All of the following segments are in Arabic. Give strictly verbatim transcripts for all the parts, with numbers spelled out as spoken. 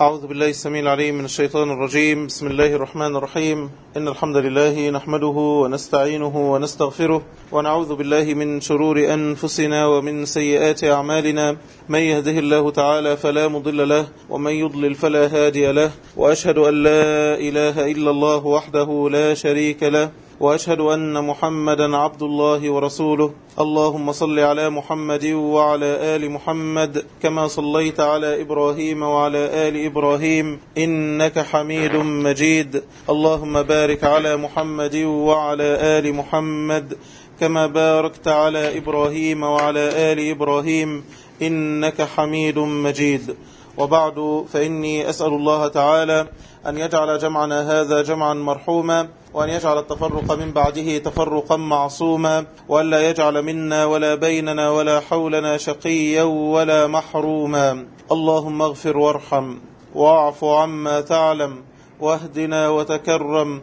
أعوذ بالله السميع العليم من الشيطان الرجيم. بسم الله الرحمن الرحيم. إن الحمد لله نحمده ونستعينه ونستغفره ونعوذ بالله من شرور أنفسنا ومن سيئات أعمالنا. من يهده الله تعالى فلا مضل له ومن يضلل فلا هادي له، وأشهد أن لا إله إلا الله وحده لا شريك له، وأشهد أن محمدا عبد الله ورسوله. اللهم صل على محمد وعلى آل محمد كما صليت على إبراهيم وعلى آل إبراهيم إنك حميد مجيد. اللهم بارك على محمد وعلى آل محمد كما باركت على إبراهيم وعلى آل إبراهيم إنك حميد مجيد. وبعد، فإني أسأل الله تعالى أن يجعل جمعنا هذا جمعا مرحوما، وأن يجعل التفرق من بعده تفرقا معصوما، وأن لا يجعل منا ولا بيننا ولا حولنا شقيا ولا محروما. اللهم اغفر وارحم واعف عما تعلم واهدنا وتكرم،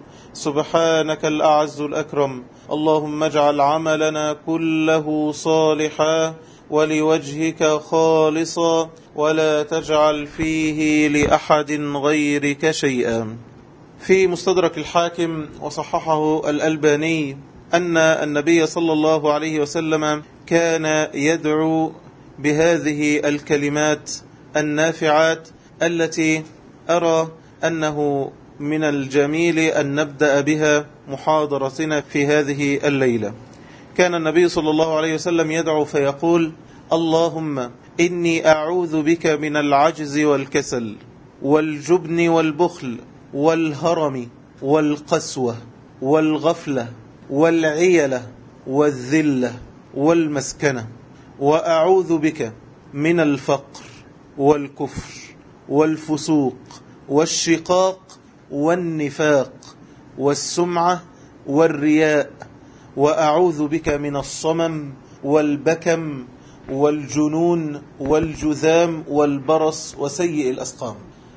سبحانك الأعز الأكرم. اللهم اجعل عملنا كله صالحا ولوجهك خالصا، ولا تجعل فيه لأحد غيرك شيئا. في مستدرك الحاكم وصححه الألباني أن النبي صلى الله عليه وسلم كان يدعو بهذه الكلمات النافعات التي أرى أنه من الجميل أن نبدأ بها محاضرتنا في هذه الليلة. كان النبي صلى الله عليه وسلم يدعو فيقول: اللهم إني أعوذ بك من العجز والكسل والجبن والبخل والهرم والقسوة والغفلة والعيلة والذلة والمسكنة، وأعوذ بك من الفقر والكفر والفسوق والشقاق والنفاق والسمعة والرياء، وأعوذ بك من الصمم والبكم والجنون والجذام والبرص وسيء الأسقام.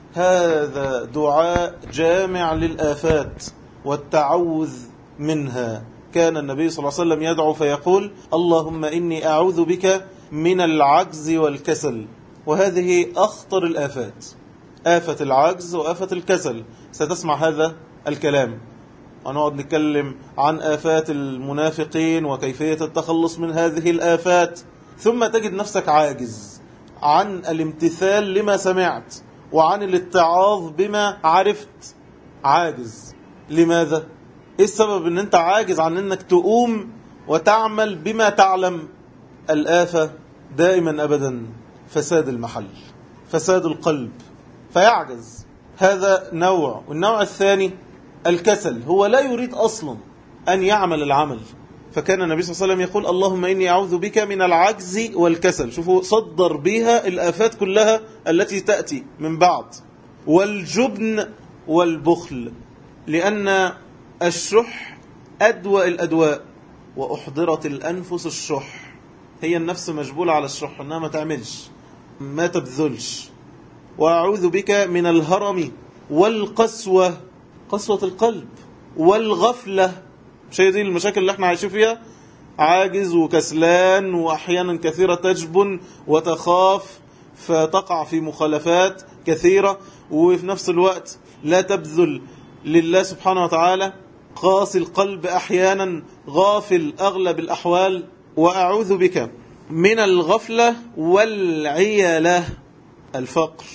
هذا دعاء جامع للآفات والتعوذ منها. كان النبي صلى الله عليه وسلم يدعو فيقول: اللهم إني أعوذ بك من العجز والكسل. وهذه أخطر الآفات، آفة العجز وآفة الكسل. ستسمع هذا الكلام ونقعد نتكلم عن آفات المنافقين وكيفية التخلص من هذه الآفات، ثم تجد نفسك عاجز عن الامتثال لما سمعت وعن الاتعاظ بما عرفت. عاجز لماذا؟ ايه السبب ان انت عاجز عن انك تقوم وتعمل بما تعلم؟ الآفة دائما أبدا فساد المحل، فساد القلب، فيعجز. هذا نوع. والنوع الثاني الكسل، هو لا يريد أصلا أن يعمل العمل. فكان النبي صلى الله عليه وسلم يقول: اللهم إني أعوذ بك من العجز والكسل. شوفوا، صدر بها الآفات كلها التي تأتي من بعد. والجبن والبخل، لأن الشح أدوى الأدواء، وأحضرت الأنفس الشح. هي النفس مجبولة على الشح، أنها ما تعملش ما تبذلش. وأعوذ بك من الهرم والقسوة، قسوة القلب، والغفلة. شيء دي المشاكل اللي احنا عايشين فيها، عاجز وكسلان، وأحيانا كثيرة تجبن وتخاف فتقع في مخالفات كثيرة، وفي نفس الوقت لا تبذل لله سبحانه وتعالى، قاسي القلب أحيانا، غافل أغلب الأحوال. وأعوذ بك من الغفلة والعيلة، الفقر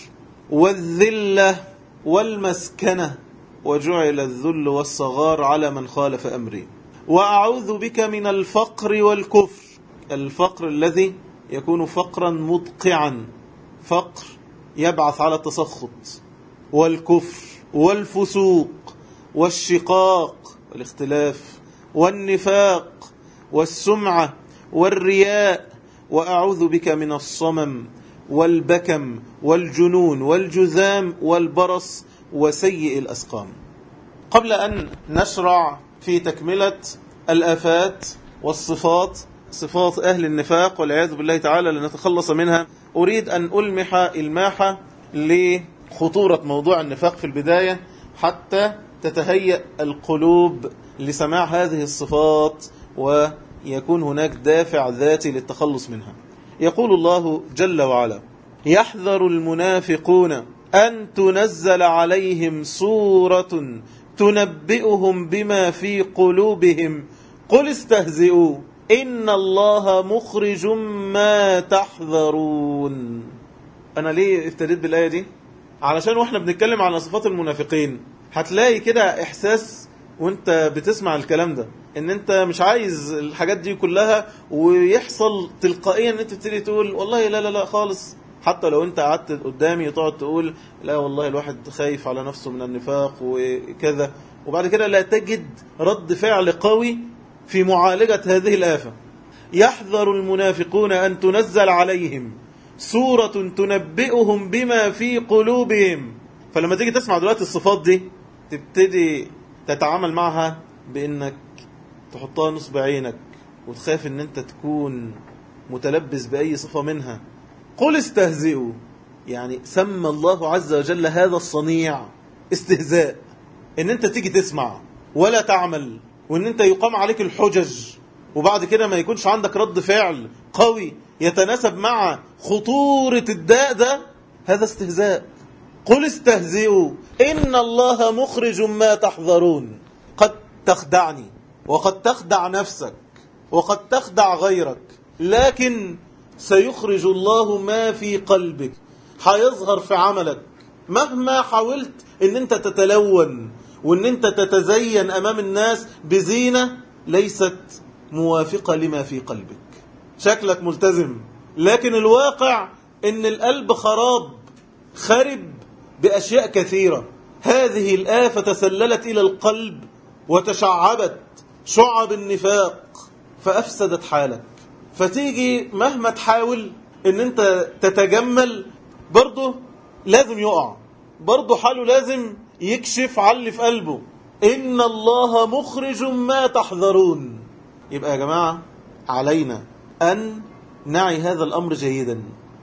والذلة والمسكنة، وجعل الذل والصغار على من خالف أمري. وأعوذ بك من الفقر والكفر، الفقر الذي يكون فقرا مدقعا، فقر يبعث على التسخط، والكفر والفسوق والشقاق والاختلاف والنفاق والسمعة والرياء. وأعوذ بك من الصمم والبكم والجنون والجذام والبرص وسيء الأسقام. قبل أن نشرع في تكملة الآفات والصفات، صفات أهل النفاق والعياذ بالله تعالى لنتخلص منها، أريد أن ألمح إلماحة لخطورة موضوع النفاق في البداية، حتى تتهيأ القلوب لسماع هذه الصفات ويكون هناك دافع ذاتي للتخلص منها. يقول الله جل وعلا: يحذر المنافقون أن تنزل عليهم سورة تنبئهم بما في قلوبهم قل استهزئوا إن الله مخرج ما تحذرون. أنا ليه ابتديت بالآية دي؟ علشان وإحنا بنتكلم عن صفات المنافقين هتلاقي كده إحساس وإنت بتسمع الكلام ده إن أنت مش عايز الحاجات دي كلها، ويحصل تلقائيا إن أنت تبتدي تقول والله لا لا لا خالص. حتى لو أنت قعدت قدامي تقعد تقول لا والله الواحد خايف على نفسه من النفاق وكذا، وبعد كده لا تجد رد فعل قوي في معالجة هذه الآفة. يحذر المنافقون أن تنزل عليهم سورة تنبئهم بما في قلوبهم. فلما تيجي تسمع دلوقتي الصفات دي تبتدي تتعامل معها بأنك تحطها نصب عينك وتخاف أن أنت تكون متلبس بأي صفة منها. قل استهزئوا، يعني سمى الله عز وجل هذا الصنيع استهزاء، أن أنت تيجي تسمع ولا تعمل، وأن أنت يقام عليك الحجج وبعد كده ما يكونش عندك رد فعل قوي يتناسب مع خطورة الداء ده. هذا استهزاء. قل استهزئوا إن الله مخرج ما تحذرون. قد تخدعني وقد تخدع نفسك وقد تخدع غيرك، لكن سيخرج الله ما في قلبك، هيظهر في عملك. مهما حاولت ان انت تتلون وان انت تتزين امام الناس بزينة ليست موافقة لما في قلبك. شكلك ملتزم لكن الواقع ان القلب خراب، خرب بأشياء كثيرة. هذه الآفة تسللت إلى القلب وتشعبت شعب النفاق فأفسدت حالك. فتيجي مهما تحاول ان انت تتجمل برضه لازم يقع، برضه حاله لازم يكشف على اللي في قلبه. إن الله مخرج ما تحذرون. يبقى يا جماعة علينا أن نعي هذا الأمر جيدا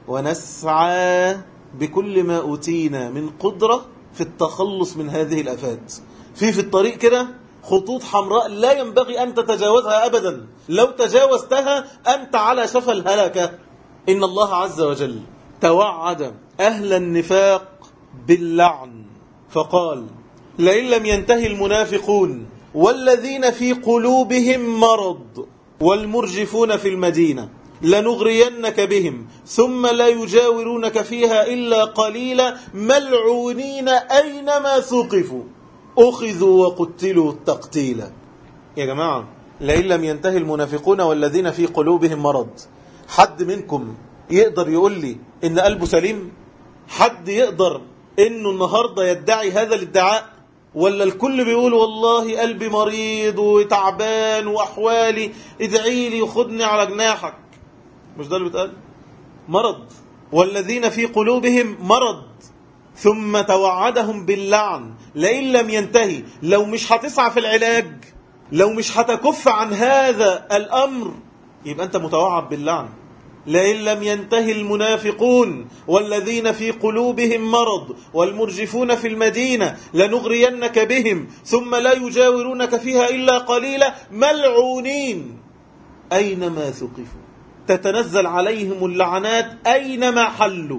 ونسعى بكل ما أوتينا من قدرة في التخلص من هذه الآفات. في في الطريق كده خطوط حمراء لا ينبغي أن تتجاوزها أبدا، لو تجاوزتها أنت على شفا الهلكة. إن الله عز وجل توعد أهل النفاق باللعن فقال لئن لم ينتهي المنافقون والذين في قلوبهم مرض والمرجفون في المدينة لنغرينك بهم ثم لا يجاورونك فيها إلا قليلا ملعونين أينما ثقفوا أخذوا وقتلوا تقتيلا. يا جماعة لئن لم ينتهي المنافقون والذين في قلوبهم مرض، حد منكم يقدر يقول لي إن قلبه سليم؟ حد يقدر إنه النهاردة يدعي هذا الادعاء؟ ولا الكل بيقول والله قلبي مريض وتعبان وأحوالي ادعي لي وخدني على جناحك؟ مش ده اللي بيتقال؟ مرض. والذين في قلوبهم مرض، ثم توعدهم باللعن. لئن لم ينتهي، لو مش هتسعى في العلاج، لو مش هتكف عن هذا الأمر، يبقى أنت متوعد باللعن. لئن لم ينتهي المنافقون والذين في قلوبهم مرض والمرجفون في المدينة لنغرينك بهم ثم لا يجاورونك فيها إلا قليلا ملعونين أينما ثقفوا. تتنزل عليهم اللعنات أينما حلوا.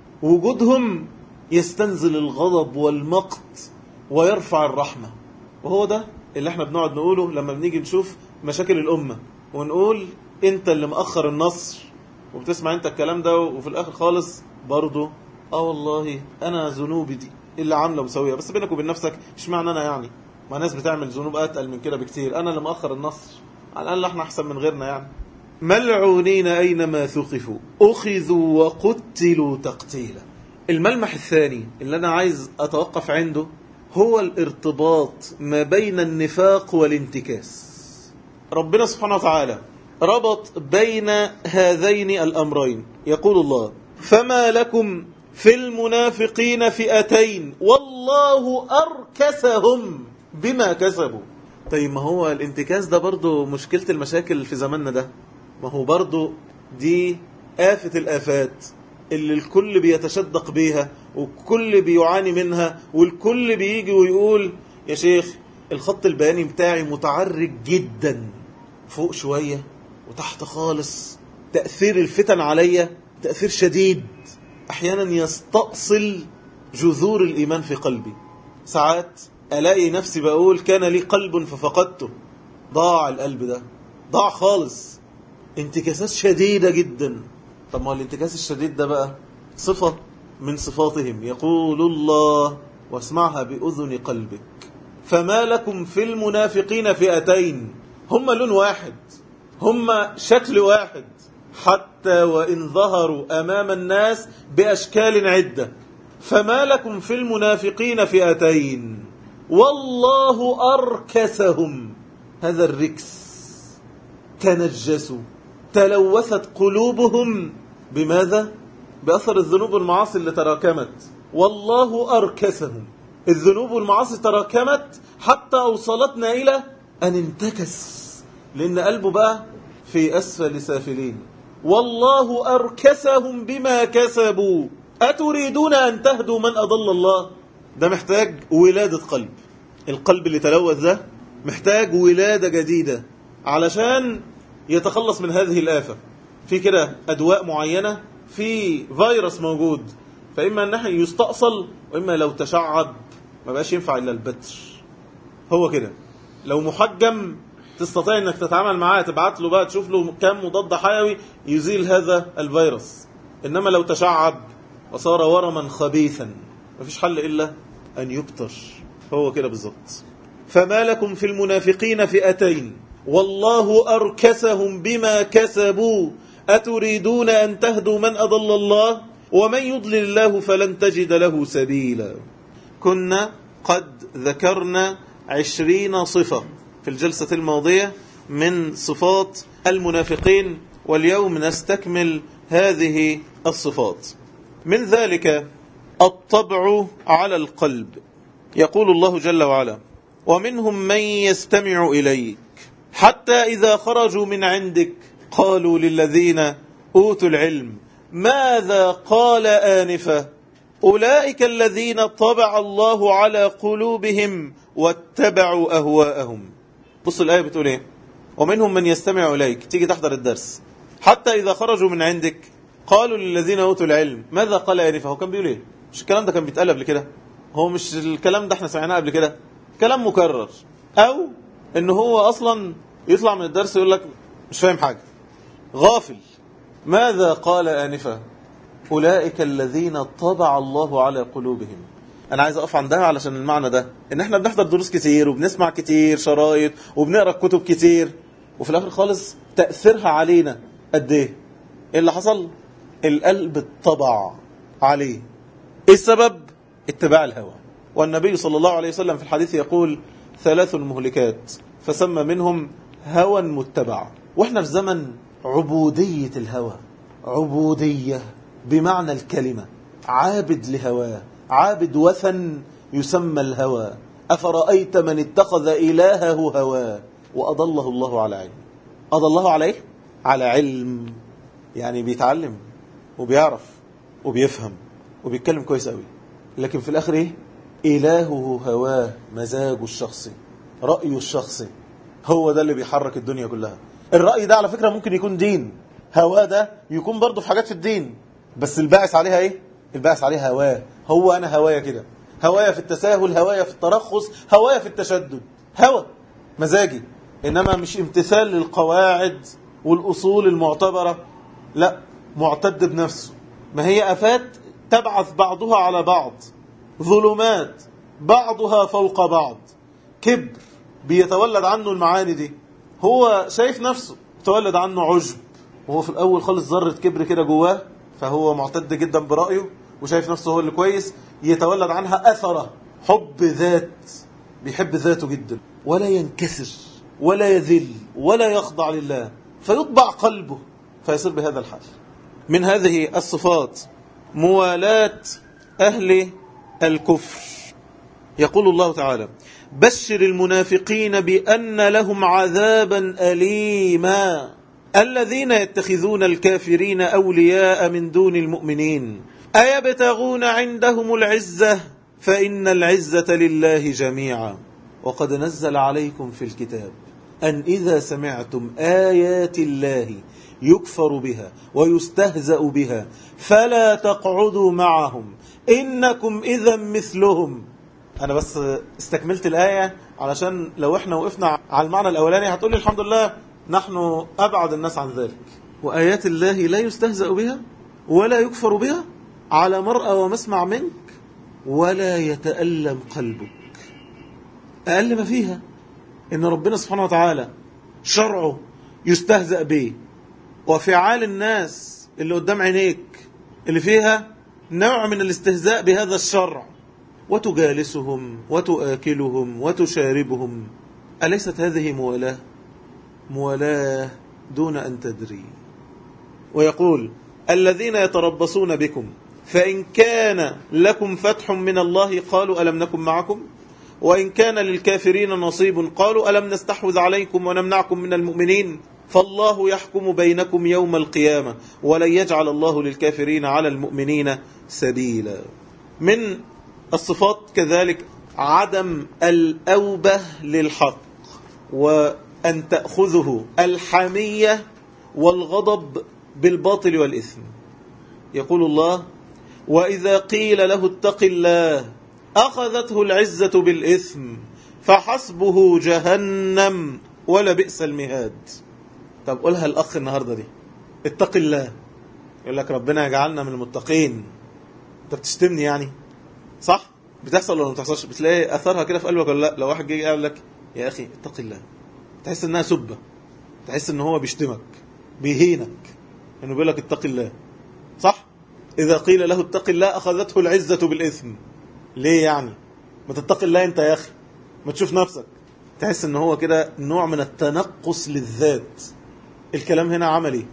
وجودهم يستنزل الغضب والمقت ويرفع الرحمة. وهو ده اللي احنا بنقعد نقوله لما بنيجي نشوف مشاكل الأمة ونقول انت اللي مأخر النصر، وبتسمع انت الكلام ده وفي الآخر خالص برضو اه والله انا ذنوبي دي اللي عامله مسويه. بس بينك وبين نفسك مش معنى انا يعني، ما ناس بتعمل ذنوب اتقل من كده بكتير، انا اللي مأخر النصر، على الاقل احنا احسن من غيرنا يعني. ملعونين اينما ثقفوا اخذوا وقتلوا تقتيلا. الملمح الثاني اللي انا عايز اتوقف عنده هو الارتباط ما بين النفاق والانتكاس. ربنا سبحانه وتعالى ربط بين هذين الأمرين. يقول الله فما لكم في المنافقين فئتين والله أركسهم بما كسبوا. طيب ما هو الانتكاس ده برضو مشكلة المشاكل في زماننا ده، ما هو برضو دي آفة الآفات اللي الكل بيتشدق بيها والكل بيعاني منها، والكل بيجي ويقول يا شيخ الخط البياني بتاعي متعرج جدا، فوق شوية وتحت خالص، تأثير الفتن عليا تأثير شديد، أحيانا يستأصل جذور الإيمان في قلبي. ساعات ألاقي نفسي بقول كان لي قلب ففقدته، ضاع القلب ده، ضاع خالص، انتكاسات شديدة جدا. طب ما الانتكاس الشديد ده بقى صفة من صفاتهم. يقول الله، واسمعها بأذن قلبك، فما لكم في المنافقين فئتين، هم لون واحد، هم شكل واحد، حتى وإن ظهروا أمام الناس بأشكال عدة. فما لكم في المنافقين فئتين والله أركسهم. هذا الركس، تنجسوا، تلوثت قلوبهم بماذا؟ بأثر الذنوب والمعاصي اللي تراكمت. والله أركسهم، الذنوب والمعاصي تراكمت حتى أوصلتنا إلى أن انتكس، لأن قلبه بقى في أسفل سافلين. والله أركسهم بما كسبوا أتريدون أن تهدوا من أضل الله؟ ده محتاج ولادة قلب. القلب اللي تلوث ده محتاج ولادة جديدة علشان يتخلص من هذه الآفة. في كده أدواء معينة، في فيروس موجود، فإما أنه يستأصل، وإما لو تشعب ما بقاش ينفع إلا البتر. هو كده لو محجم تستطيع أنك تتعامل معاه، تبعت له بقى تشوف له كم مضاد حيوي يزيل هذا الفيروس. إنما لو تشعب وصار ورما خبيثا مفيش حل إلا أن يبتر. هو كده بالضبط. فما لكم في المنافقين فئتين والله أركسهم بما كسبوا أتريدون أن تهدوا من أضل الله ومن يضلل الله فلن تجد له سبيلا. كنا قد ذكرنا عشرين صفة في الجلسة الماضية من صفات المنافقين، واليوم نستكمل هذه الصفات. من ذلك الطبع على القلب. يقول الله جل وعلا: ومنهم من يستمع إليك حتى إذا خرجوا من عندك قالوا للذين أوتوا العلم ماذا قال آنفا أولئك الذين طبع الله على قلوبهم واتبعوا أهواءهم. بص الآية بتقول إيه؟ ومنهم من يستمع إليك، تيجي تحضر الدرس، حتى إذا خرجوا من عندك قالوا للذين أوتوا العلم ماذا قال آنفا. هو كان بيقول إيه؟ مش الكلام ده كان بيتقال قبل كده؟ هو مش الكلام ده احنا سمعناه قبل كده؟ كلام مكرر. أو إن هو أصلا يطلع من الدرس يقول لك مش فاهم حاجة، غافل. ماذا قال آنفا أولئك الذين طبع الله على قلوبهم. أنا عايز أقف عندها علشان المعنى ده، إن احنا بنحضر دروس كتير وبنسمع كتير شرايط وبنقرأ كتب كتير، وفي الآخر خالص تأثيرها علينا قد إيه؟ إيه اللي حصل؟ القلب اتطبع عليه. إيه السبب؟ اتباع الهوى. والنبي صلى الله عليه وسلم في الحديث يقول ثلاث مهلكات، فسمى منهم هوى متبع. واحنا في زمن عبودية الهوى، عبودية بمعنى الكلمة، عابد لهواه، عابد وثن يسمى الهوى. أفرأيت من اتخذ إلهه هواه وأضله الله على علم. أضله عليه على علم، يعني بيتعلم وبيعرف وبيفهم وبيتكلم كويس قوي، لكن في الآخر إيه؟ إلهه هواه، مزاجه الشخصي، رأيه الشخصي، هو ده اللي بيحرك الدنيا كلها. الرأي ده على فكرة ممكن يكون دين، هواه ده يكون برضه في حاجات في الدين، بس الباعث عليها إيه؟ الباعث عليها هواه. هو أنا هوايا كده، هوايا في التساهل، هوايا في الترخص، هوايا في التشدد، هوى مزاجي، إنما مش امتثال للقواعد والأصول المعتبرة، لا، معتد بنفسه. ما هي آفات تبعث بعضها على بعض، ظلمات بعضها فوق بعض. كبر بيتولد عنه المعاني دي، هو شايف نفسه، يتولد عنه عجب، وهو في الأول خالص ذرة كبر كده جواه، فهو معتد جدا برأيه وشايف نفسه هو اللي كويس. يتولد عنها أثره حب ذات، بيحب ذاته جدا، ولا ينكسر ولا يذل ولا يخضع لله، فيطبع قلبه فيصير بهذا الحال. من هذه الصفات موالاة أهل الكفر. يقول الله تعالى: بشر المنافقين بأن لهم عذابا أليما الذين يتخذون الكافرين أولياء من دون المؤمنين أيبتغون عندهم العزة فإن العزة لله جميعا وقد نزل عليكم في الكتاب أن إذا سمعتم آيات الله يكفر بها ويستهزأ بها فلا تقعدوا معهم إنكم إذا مثلهم. أنا بس استكملت الآية علشان لو إحنا وقفنا على المعنى الأولاني هتقولي الحمد لله نحن أبعد الناس عن ذلك. وآيات الله لا يستهزأ بها ولا يكفر بها على مرأى ومسمع منك ولا يتألم قلبك. أقل ما فيها إن ربنا سبحانه وتعالى شرعه يستهزأ به، وفعال الناس اللي قدام عينيك اللي فيها نوع من الاستهزاء بهذا الشرع، وتجالسهم وتآكلهم وتشاربهم. أليست هذه موالاه؟ موالاه دون أن تدري. ويقول الذين يتربصون بكم فإن كان لكم فتح من الله قالوا ألم نكن معكم وإن كان للكافرين نصيب قالوا ألم نستحوذ عليكم ونمنعكم من المؤمنين فالله يحكم بينكم يوم القيامة ولن يجعل الله للكافرين على المؤمنين سبيلا. من الصفات كذلك عدم الأوبة للحق، وأن تأخذه الحمية والغضب بالباطل والإثم. يقول الله وإذا قيل له اتق الله أخذته العزة بالإثم فحسبه جهنم ولبئس المهاد. طب قولها الأخ النهاردة دي، اتق الله، يقول لك ربنا يجعلنا من المتقين. انت بتشتمني يعني؟ صح؟ بتحصل ولا ما بتحصلش؟ بتلاقي أثرها كده في قلبك ولا لا؟ لو واحد جه قال لك يا أخي اتق الله، تحس إنها سبة، تحس إن هو بيشتمك بيهينك إنه بيقول لك اتق الله. صح؟ إذا قيل له اتق الله أخذته العزة بالإثم. ليه يعني؟ ما تتق الله أنت يا أخي، ما تشوف نفسك. تحس إن هو كده نوع من التنقص للذات. الكلام هنا عملي.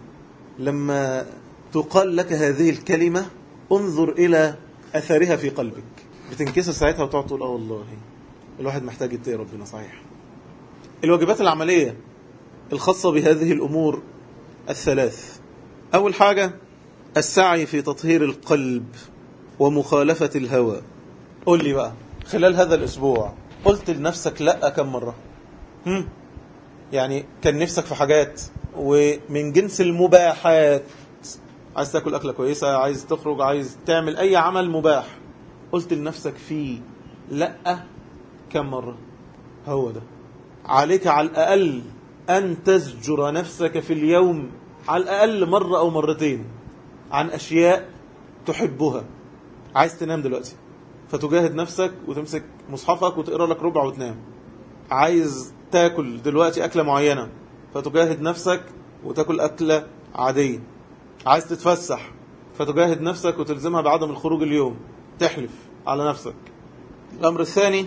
لما تقال لك هذه الكلمة انظر إلى أثرها في قلبك، بتنكسر ساعتها وتقعد تقول اه والله الواحد محتاج يتقي ربنا. صحيح. الواجبات العملية الخاصة بهذه الأمور الثلاث. أول حاجة السعي في تطهير القلب ومخالفة الهوى. قل لي بقى خلال هذا الأسبوع قلت لنفسك لأ كم مرة؟ هم؟ يعني كان نفسك في حاجات ومن جنس المباحات، عايز تاكل أكلة كويسة، عايز تخرج، عايز تعمل أي عمل مباح، قلت لنفسك فيه لأ كم مرة؟ هو ده. عليك على الأقل أن تزجر نفسك في اليوم على الأقل مرة أو مرتين عن أشياء تحبها. عايز تنام دلوقتي فتجاهد نفسك وتمسك مصحفك وتقرأ لك ربع وتنام. عايز تاكل دلوقتي أكلة معينة فتجاهد نفسك وتاكل أكلة عادية. عايز تتفسح فتجاهد نفسك وتلزمها بعدم الخروج اليوم، تحلف على نفسك. الأمر الثاني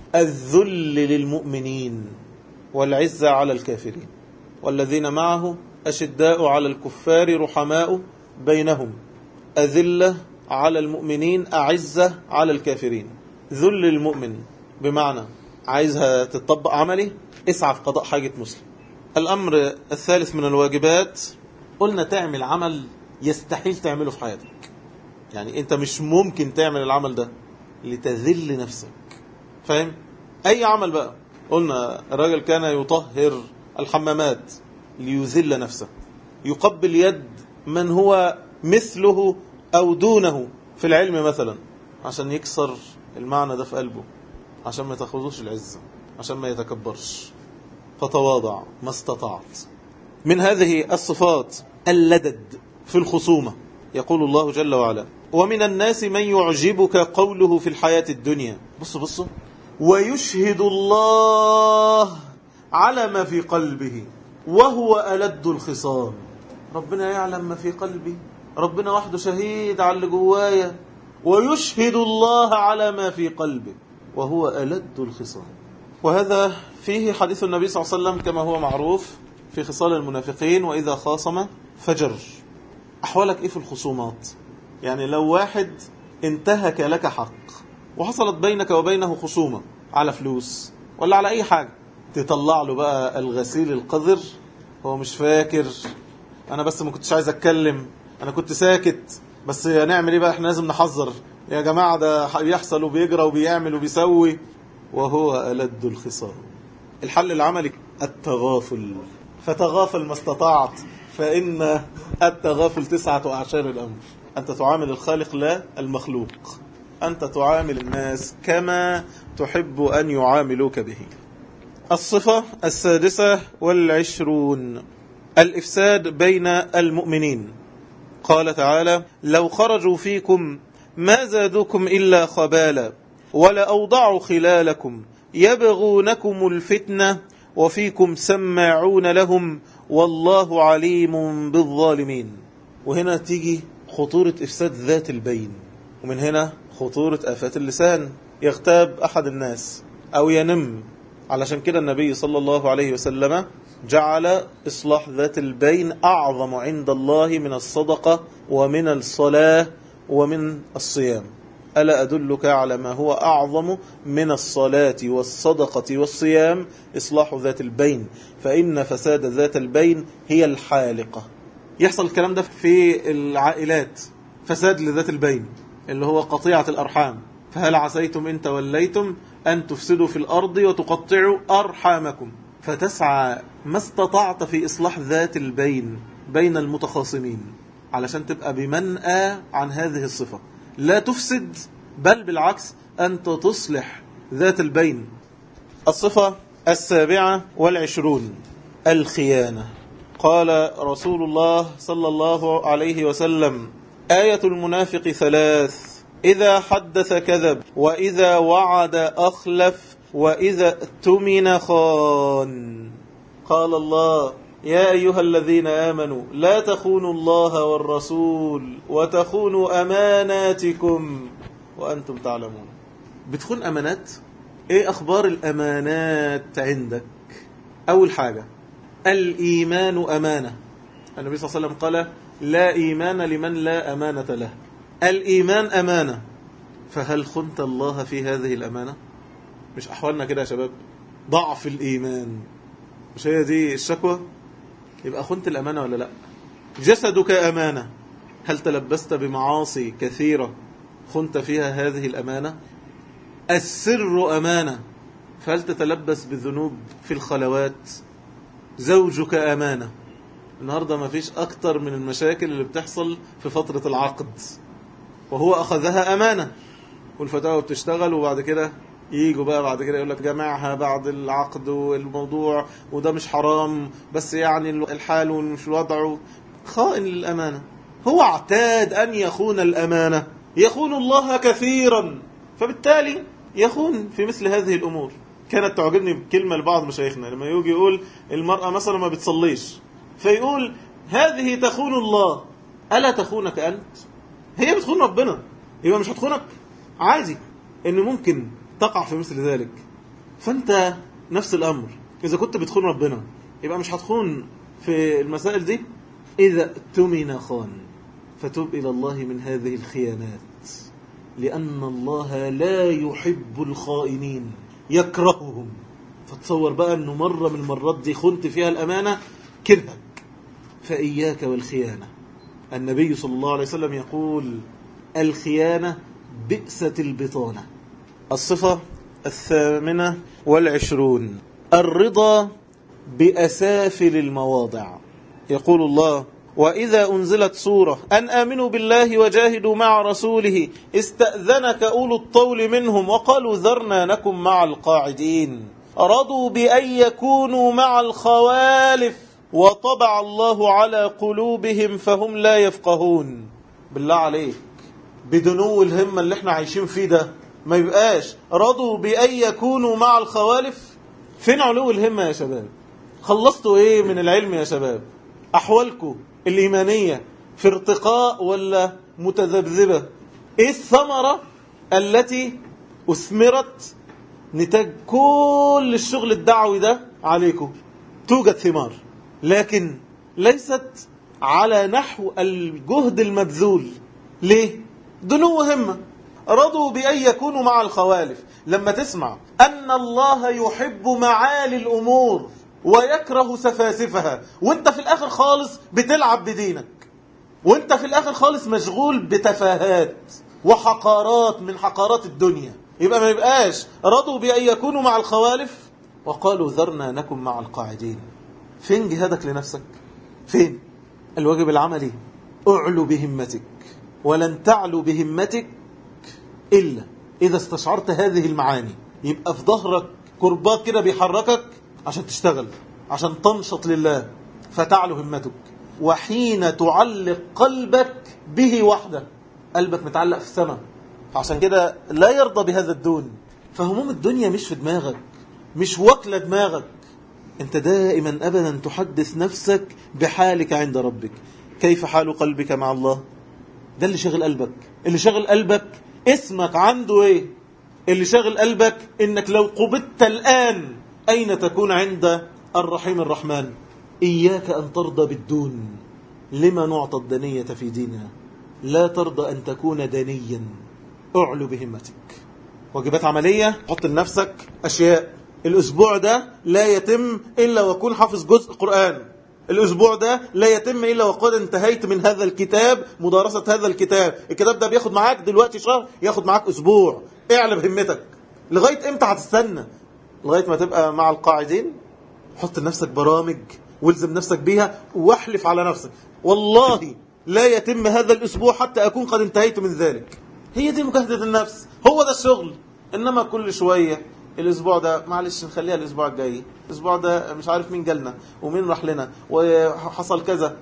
الذل للمؤمنين والعزة على الكافرين، والذين معه أشداء على الكفار رحماء بينهم أذلة على المؤمنين أعزة على الكافرين. ذل المؤمن بمعنى عايزها تطبق عملي، اسعى في قضاء حاجة مسلم. الأمر الثالث من الواجبات قلنا تعمل عمل يستحيل تعمله في حياتك، يعني أنت مش ممكن تعمل العمل ده لتذل نفسك. فاهم؟ أي عمل بقى. قلنا الراجل كان يطهر الحمامات ليذل نفسه، يقبل يد من هو مثله أو دونه في العلم مثلا عشان يكسر المعنى ده في قلبه، عشان ما تاخذوش العزة، عشان ما يتكبرش، فتواضع ما استطعت. من هذه الصفات اللدد في الخصومة. يقول الله جل وعلا ومن الناس من يعجبك قوله في الحياة الدنيا، بصوا بصوا، ويشهد الله على ما في قلبه وهو ألد الخصام. ربنا يعلم ما في قلبي، ربنا وحده شهيد على اللي جوايا. ويشهد الله على ما في قلبه وهو ألد الخصام. وهذا فيه حديث النبي صلى الله عليه وسلم كما هو معروف في خصال المنافقين، وإذا خاصم فجر. أحوالك إيه في الخصومات؟ يعني لو واحد انتهك لك حق وحصلت بينك وبينه خصومة على فلوس ولا على أي حاجة، تطلع له بقى الغسيل القذر، هو مش فاكر، أنا بس ما كنتش عايز أتكلم، أنا كنت ساكت، بس نعمل إيه بقى، إحنا لازم نحذر يا جماعة، ده بيحصل وبيجرى وبيعمل وبيسوي، وهو ألد الخصام. الحل العملي التغافل، فتغافل ما استطعت، فإن التغافل تسعة أعشار الأمر. أنت تعامل الخالق لا المخلوق. أنت تعامل الناس كما تحب أن يعاملوك به. الصفة السادسة والعشرون الإفساد بين المؤمنين. قال تعالى: لو خرجوا فيكم ما زادوكم إلا خبالا ولأوضعوا خلالكم يبغونكم الفتنة وفيكم سماعون لهم والله عليم بالظالمين. وهنا تيجي خطورة إفساد ذات البين، ومن هنا خطورة آفات اللسان. يغتاب أحد الناس أو ينم. علشان كده النبي صلى الله عليه وسلم جعل إصلاح ذات البين أعظم عند الله من الصدقة ومن الصلاة ومن الصيام. ألا أدلك على ما هو أعظم من الصلاة والصدقة والصيام؟ إصلاح ذات البين، فإن فساد ذات البين هي الحالقة. يحصل الكلام ده في العائلات، فساد لذات البين اللي هو قطيعة الأرحام. فهل عسيتم إن توليتم أن تفسدوا في الأرض وتقطعوا أرحامكم. فتسعى ما استطعت في إصلاح ذات البين بين المتخاصمين علشان تبقى بمنأى عن هذه الصفة، لا تفسد بل بالعكس أنت تصلح ذات البين. الصفة السابعة والعشرون الخيانة. قال رسول الله صلى الله عليه وسلم: آية المنافق ثلاث: إذا حدث كذب، وإذا وعد أخلف، وإذا اؤتمن خان. قال الله: يا أيها الذين آمنوا لا تخونوا الله والرسول وتخونوا أماناتكم وأنتم تعلمون. بتخون أمانات؟ إيه أخبار الأمانات عندك؟ أول حاجة الإيمان أمانة. النبي صلى الله عليه وسلم قال: لا إيمان لمن لا أمانة له. الإيمان أمانة. فهل خنت الله في هذه الأمانة؟ مش أحوالنا كده يا شباب؟ ضعف الإيمان، مش هي دي الشكوى؟ يبقى خنت الأمانة ولا لا؟ جسدك أمانة، هل تلبست بمعاصي كثيرة خنت فيها هذه الأمانة؟ السر أمانة، فهل تتلبس بالذنوب في الخلوات؟ زوجك أمانة. النهاردة ما فيش أكتر من المشاكل اللي بتحصل في فترة العقد، وهو أخذها أمانة، والفتاوى بتشتغل وبعد كده ييجوا بقى بعد كده يقول لك جمعها بعد العقد والموضوع وده مش حرام بس يعني الحال ومش وضعه. خائن للأمانة. هو اعتاد أن يخون الأمانة، يخون الله كثيرا، فبالتالي يخون في مثل هذه الأمور. كانت تعجبني بكلمة لبعض مشايخنا لما يجي يقول المرأة مثلا ما بتصليش، فيقول هذه تخون الله. ألا تخونك أنت؟ هي بتخون ربنا، يبقى مش هتخونك؟ عادي إنه ممكن تقع في مثل ذلك. فأنت نفس الأمر، إذا كنت بتخون ربنا يبقى مش هتخون في المسائل دي. إذا اؤتمن خان، فتوب إلى الله من هذه الخيانات، لأن الله لا يحب الخائنين، يكرههم. فتصور بقى أنه مرة من المرات دي خنت فيها الأمانة كرهك. فإياك والخيانة. النبي صلى الله عليه وسلم يقول: الخيانة بئست البطانة. الصفة الثامنة والعشرون الرضا بأسافل المواضع. يقول الله: وإذا أنزلت سورة أن آمنوا بالله وجاهدوا مع رسوله استأذنك أولو الطول منهم وقالوا ذرنا نكن مع القاعدين رضوا بأن يكونوا مع الخوالف وطبع الله على قلوبهم فهم لا يفقهون. بالله عليك، بدنو الهمة اللي احنا عايشين فيه ده ما يبقاش رضوا بأن يكونوا مع الخوالف؟ فين علو الهمة يا شباب؟ خلصتوا ايه من العلم يا شباب؟ أحوالكم الإيمانية في ارتقاء ولا متذبذبة؟ ايه الثمرة التي أثمرت نتاج كل الشغل الدعوي ده عليكم؟ توجد ثمار، لكن ليست على نحو الجهد المبذول. ليه؟ دنو همة. رضوا بأن يكونوا مع الخوالف. لما تسمع أن الله يحب معالي الأمور ويكره سفاسفها، وانت في الآخر خالص بتلعب بدينك، وانت في الآخر خالص مشغول بتفاهات وحقارات من حقارات الدنيا، يبقى ما يبقاش رضوا بأن يكونوا مع الخوالف وقالوا ذرنا نكن مع القاعدين. فين جهادك لنفسك؟ فين الواجب العملي؟ اعلو بهمتك، ولن تعلو بهمتك إلا إذا استشعرت هذه المعاني. يبقى في ظهرك كرباج كده بيحركك عشان تشتغل، عشان تنشط لله فتعلو همتك. وحين تعلق قلبك به وحده، قلبك متعلق في السماء، فعشان كده لا يرضى بهذا الدون. فهموم الدنيا مش في دماغك، مش واكلة دماغك. انت دائما أبدا تحدث نفسك بحالك عند ربك. كيف حال قلبك مع الله؟ ده اللي شغل قلبك. اللي شغل قلبك اسمك عنده ايه؟ اللي شغل قلبك انك لو قبضت الآن أين تكون عند الرحيم الرحمن؟ إياك أن ترضى بالدون. لما نعطى الدنية في ديننا؟ لا ترضى أن تكون دنيا. أعلو بهمتك. واجبات عملية، حط لنفسك أشياء. الأسبوع ده لا يتم إلا وكون حافظ جزء قرآن. الأسبوع ده لا يتم إلا وقد انتهيت من هذا الكتاب، مدارسة هذا الكتاب. الكتاب ده بياخد معاك دلوقتي شهر، ياخد معاك أسبوع. اعلى بهمتك. لغاية إمتى هتستنى؟ لغاية ما تبقى مع القاعدين. حط لنفسك برامج والزم نفسك بيها، واحلف على نفسك والله لا يتم هذا الأسبوع حتى أكون قد انتهيت من ذلك. هي دي مجاهدة النفس، هو ده الشغل. إنما كل شوية الأسبوع ده معلش نخليها الأسبوع الجاي، الأسبوع ده مش عارف مين جالنا ومين راح لنا وحصل كذا،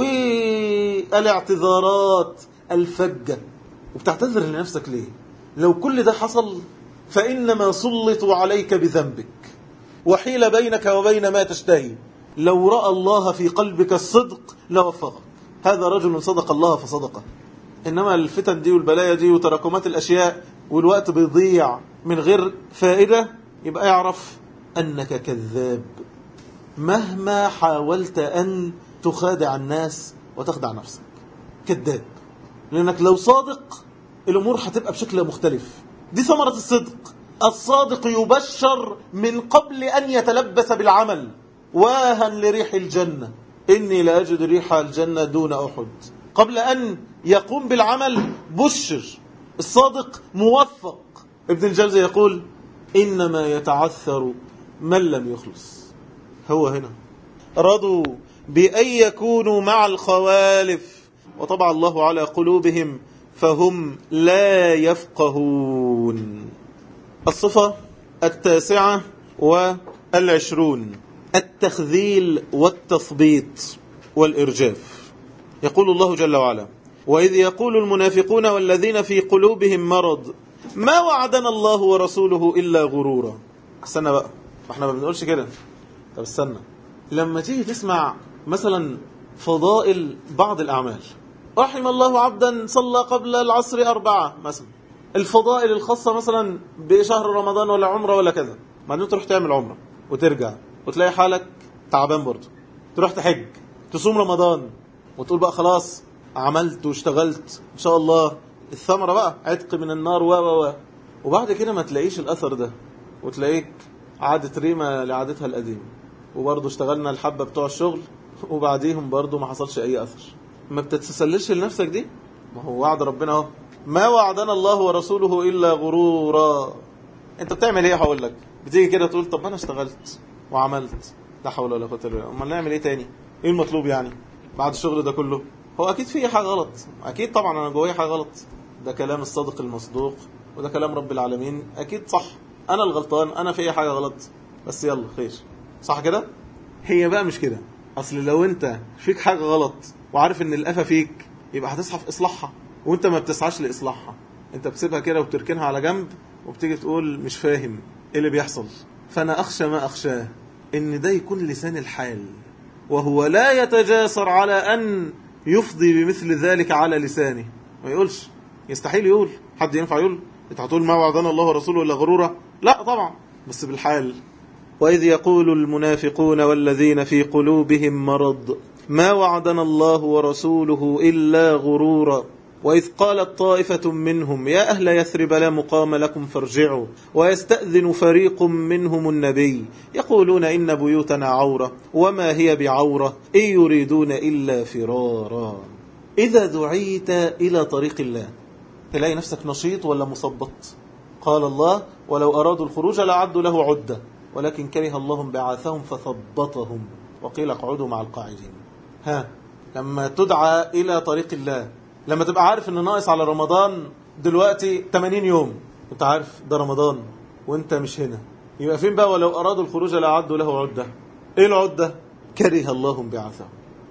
والاعتذارات الفجة. وبتعتذر لنفسك ليه؟ لو كل ده حصل فإنما سلطوا عليك بذنبك وحيل بينك وبين ما تشتهي. لو رأى الله في قلبك الصدق لوفقك. هذا رجل صدق الله فصدقه. إنما الفتن دي والبلايا دي وتراكمات الأشياء والوقت بيضيع من غير فائدة، يبقى يعرف أنك كذاب مهما حاولت أن تخادع الناس وتخدع نفسك. كذاب، لأنك لو صادق الأمور هتبقى بشكل مختلف. دي ثمرة الصدق. الصادق يبشر من قبل أن يتلبس بالعمل. واها لريح الجنة، إني لأجد ريح الجنة دون أحد. قبل أن يقوم بالعمل بشر. الصادق موفق. ابن الجوزي يقول إنما يتعثر من لم يخلص. هو هنا رضوا بأن يكونوا مع الخوالف وطبع الله على قلوبهم فهم لا يفقهون. الصفة التاسعة والعشرون التخذيل والتثبيط والإرجاف. يقول الله جل وعلا وإذ يقول المنافقون والذين في قلوبهم مرض ما وعدنا الله ورسوله إلا غرورا. استنى بقى، ما احنا ما بنقولش كده. طب استنى، لما تيجي تسمع مثلا فضائل بعض الأعمال، رحم الله عبدا صلى قبل العصر أربعة مثلا، الفضائل الخاصة مثلا بشهر رمضان ولا عمره ولا كذا، بعدين تروح تعمل عمره وترجع وتلاقي حالك تعبان برضه، تروح تحج تصوم رمضان وتقول بقى خلاص عملت واشتغلت ان شاء الله الثمرة بقى عتق من النار و و وبعد كده ما تلاقيش الأثر ده، وتلاقيك عادت ريمة لعادتها القديمة، وبرضه اشتغلنا الحبة بتوع الشغل وبعديهم برضه ما حصلش أي أثر. ما بتتسللش لنفسك دي؟ ما هو وعد ربنا اهو، ما وعدنا الله ورسوله إلا غرورا. انت بتعمل ايه؟ هقول لك. بتيجي كده تقول طب انا اشتغلت وعملت، لا حول ولا قوه الا بالله، امال نعمل ايه تاني؟ ايه المطلوب يعني بعد الشغل ده كله؟ هو اكيد في حاجه غلط، اكيد طبعا انا جوايا حاجه غلط. ده كلام الصادق المصدوق وده كلام رب العالمين، اكيد صح، انا الغلطان، انا في حاجه غلط، بس يلا خير، صح كده؟ هي بقى مش كده. اصل لو انت فيك حاجه غلط وعارف ان القفا فيك يبقى هتسعى في اصلاحها، وانت ما بتسعاش لاصلاحها، انت بتسيبها كده وبتركنها على جنب وبتيجي تقول مش فاهم ايه اللي بيحصل. فانا اخشى ما اخشاه ان ده يكون لسان الحال، وهو لا يتجاسر على ان يفضي بمثل ذلك على لسانه. ما يقولش، يستحيل يقول. حد ينفع يقول انت هتقول ما وعدنا الله ورسوله الا غرورا؟ لا طبعا، بس بالحال. وإذ يقول المنافقون والذين في قلوبهم مرض ما وعدنا الله ورسوله إلا غرورا وإذ قالت طائفة منهم يا أهل يثرب لا مقام لكم فارجعوا ويستأذن فريق منهم النبي يقولون إن بيوتنا عورة وما هي بعورة إن يريدون إلا فرارا. إذا دعيت إلى طريق الله تلاقي نفسك نشيط ولا مثبط؟ قال الله ولو أرادوا الخروج لعدوا له عدة ولكن كره الله بعاثهم فثبطهم وقيل اقعدوا مع القاعدين. ها، لما تدعى إلى طريق الله، لما تبقى عارف أن ناقص على رمضان دلوقتي ثمانين يوم، انت عارف ده رمضان وانت مش هنا، يبقى فين بقى؟ ولو أرادوا الخروج لأعدوا له عدة. ايه العدة؟ كره الله بعثهم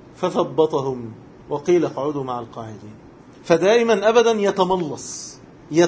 فثبطهم وقيل اقعدوا مع القاعدين. فدائما أبدا يتملص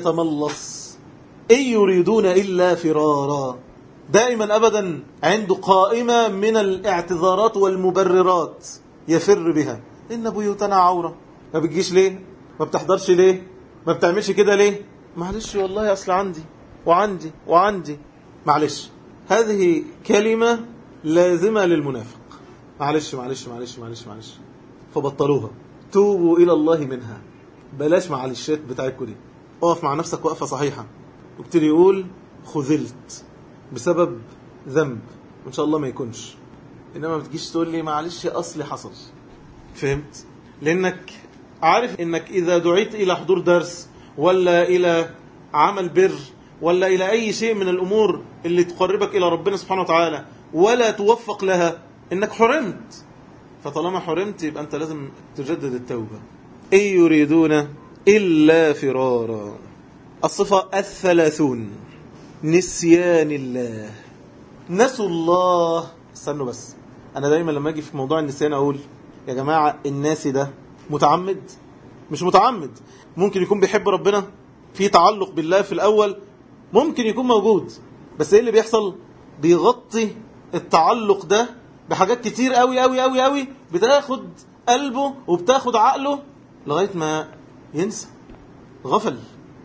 يتملص إن يريدون إلا فرارا. دائما أبدا عنده قائمة من الاعتذارات والمبررات يفر بها. إن بيوتنا عورة. ما بتجيش ليه؟ ما بتحضرش ليه؟ ما بتعملش كده ليه؟ معلش والله أصل عندي وعندي وعندي. معلش، هذه كلمة لازمة للمنافق. معلش معلش معلش معلش معلش فبطلوها. توبوا إلى الله منها. بلاش معلشات بتاعتكم دي. اقف مع نفسك وقفة صحيحة وابتدي يقول خذلت بسبب ذنب، وإن شاء الله ما يكونش. إنما ما تجيش تقول لي معلش أصلي حصل. فهمت؟ لأنك عارف إنك إذا دعيت إلى حضور درس ولا إلى عمل بر ولا إلى أي شيء من الأمور اللي تقربك إلى ربنا سبحانه وتعالى ولا توفق لها، إنك حرمت. فطالما حرمت يبقى أنت لازم تجدد التوبة. إن يريدون إلا فرارا. الصفة الثلاثون نسيان الله. نسوا الله. استنوا بس، أنا دايما لما أجي في موضوع النسيان أقول يا جماعة الناس ده متعمد مش متعمد. ممكن يكون بيحب ربنا، في تعلق بالله في الأول، ممكن يكون موجود، بس إيه اللي بيحصل؟ بيغطي التعلق ده بحاجات كتير قوي قوي قوي قوي بتاخد قلبه وبتاخد عقله لغاية ما ينسى. غفل،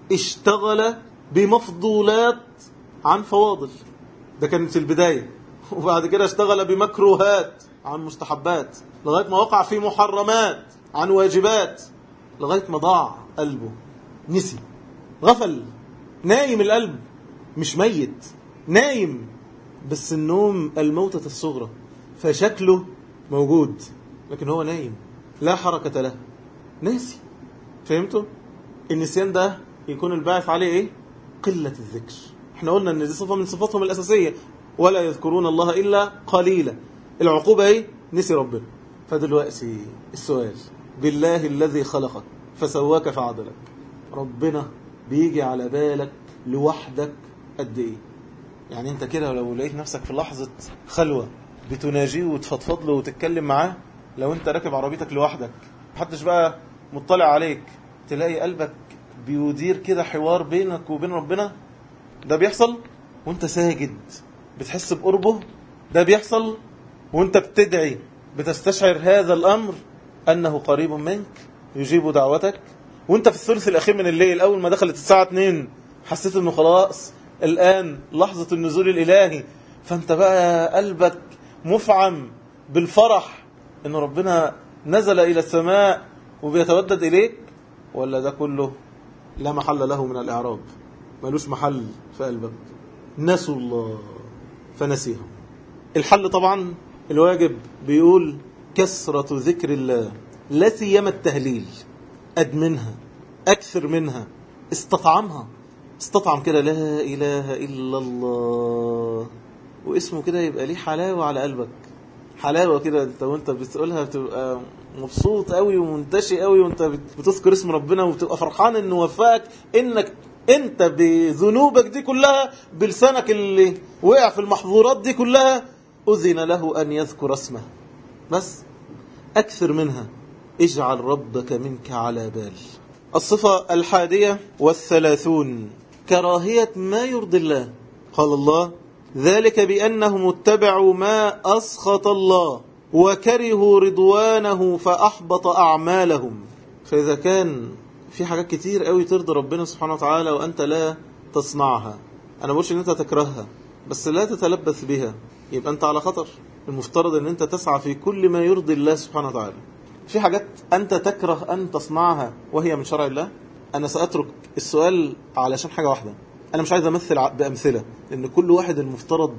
اشتغل بمفضولات عن فواضل. ده كانت في البداية. وبعد كده اشتغل بمكروهات عن مستحبات لغاية ما وقع في محرمات عن واجبات لغاية ما ضاع قلبه. نسي، غفل، نايم القلب، مش ميت، نايم، بس النوم الموتة الصغرى، فشكله موجود لكن هو نايم لا حركة له، ناسي. فهمتوا؟ النسيان ده يكون الباعث عليه ايه؟ قلة الذكر. احنا قلنا ان دي صفة من صفاتهم الأساسية، ولا يذكرون الله إلا قليلا. العقوبة ايه؟ نسي ربنا. فدلوقتي السؤال، بالله الذي خلقك فسواك فعدلك، ربنا بيجي على بالك لوحدك قد ايه؟ يعني انت كده لو لقيت نفسك في لحظة خلوة بتناجيه وتفضفض له وتتكلم معاه، لو انت راكب عربيتك لوحدك محدش بقى مطلع عليك، تلاقي قلبك بيدير كده حوار بينك وبين ربنا. ده بيحصل وانت ساجد بتحس بقربه. ده بيحصل وانت بتدعي بتستشعر هذا الأمر أنه قريب منك يجيب دعوتك. وانت في الثلث الأخير من الليل أول ما دخلت الساعة اتنين حسيت أنه خلاص الآن لحظة النزول الإلهي، فانت بقى قلبك مفعم بالفرح أن ربنا نزل إلى السماء وبيتودد إليك. ولا ده كله لا محل له من الإعراب، ملوش محل في قلبك. نسوا الله فنسيهم. الحل طبعا الواجب بيقول كثرة ذكر الله، لا سيما التهليل. أدمنها، أكثر منها، استطعمها. استطعم كده لا إله إلا الله، واسمه كده يبقى ليه حلاوة على قلبك. حلاوة كده انت وانت بتقولها بتبقى مبسوط قوي ومنتشي قوي وانت بتذكر اسم ربنا، وبتبقى فرحان انه وفقك انك انت بذنوبك دي كلها بلسانك اللي وقع في المحظورات دي كلها أذن له أن يذكر اسمه. بس أكثر منها، اجعل ربك منك على بال. الصفة الحادية والثلاثون كراهية ما يرضي الله. قال الله ذلك بأنهم اتبعوا ما أسخط الله وكرهوا رضوانه فأحبط أعمالهم. فإذا كان في حاجات كتير قوي ترضي ربنا سبحانه وتعالى وأنت لا تصنعها، أنا بقولش أن أنت تكرهها بس لا تتلبث بها، يبقى أنت على خطر. المفترض أن أنت تسعى في كل ما يرضي الله سبحانه وتعالى. في حاجات أنت تكره أن تصنعها وهي من شرع الله. أنا سأترك السؤال علشان حاجة واحدة، أنا مش عايز أمثل بأمثلة، لأن كل واحد المفترض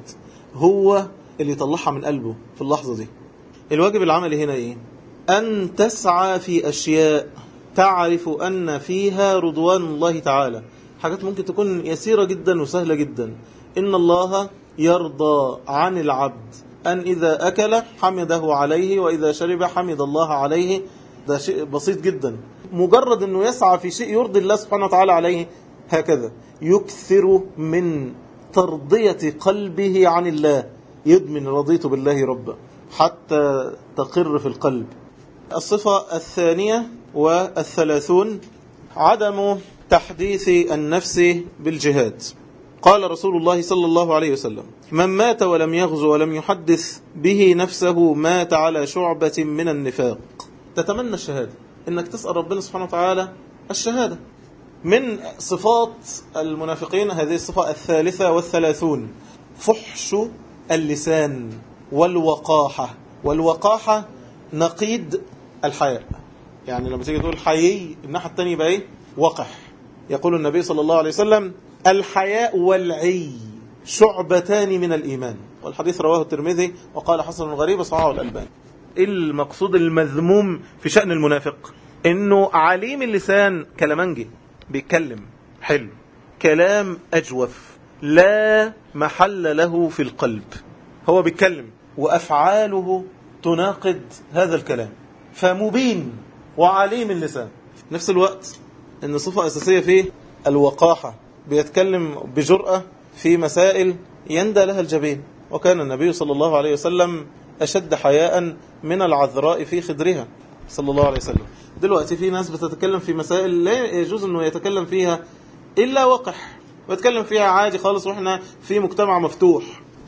هو اللي يطلعها من قلبه في اللحظة دي. الواجب العملي هنا إيه؟ أن تسعى في أشياء تعرف أن فيها رضوان الله تعالى. حاجات ممكن تكون يسيرة جدا وسهلة جدا. إن الله يرضى عن العبد أن إذا أكل حمده عليه وإذا شرب حمد الله عليه. ده شيء بسيط جدا. مجرد أنه يسعى في شيء يرضي الله سبحانه وتعالى عليه. هكذا يكثر من ترضية قلبه عن الله، يدمن رضيت بالله ربا حتى تقر في القلب. الصفة الثانية والثلاثون عدم تحديث النفس بالجهاد. قال رسول الله صلى الله عليه وسلم: من مات ولم يغزو ولم يحدث به نفسه مات على شعبة من النفاق. تتمنى الشهادة، إنك تسأل ربنا سبحانه وتعالى الشهادة. من صفات المنافقين هذه الصفة الثالثة والثلاثون فحش اللسان والوقاحة. والوقاحة نقيض الحياء، يعني لما تيجي تقول حيي الناحية التانية يبقى ايه؟ وقح. يقول النبي صلى الله عليه وسلم: الحياء والعي شعبتان من الإيمان. والحديث رواه الترمذي وقال حسن غريب صححه الألباني. المقصود المذموم في شأن المنافق انه عليم اللسان، كلامنجي، بيتكلم حلو، كلام أجوف لا محل له في القلب. هو بيتكلم وأفعاله تناقض هذا الكلام، فمبين وعليم اللسان. في نفس الوقت ان صفة أساسية فيه الوقاحة، بيتكلم بجرأة في مسائل يندى لها الجبين. وكان النبي صلى الله عليه وسلم أشد حياء من العذراء في خدرها صلى الله عليه وسلم. دلوقتي في ناس بتتكلم في مسائل لا يجوز أنه يتكلم فيها إلا وقح، ويتكلم فيها عادي خالص، وإحنا في مجتمع مفتوح.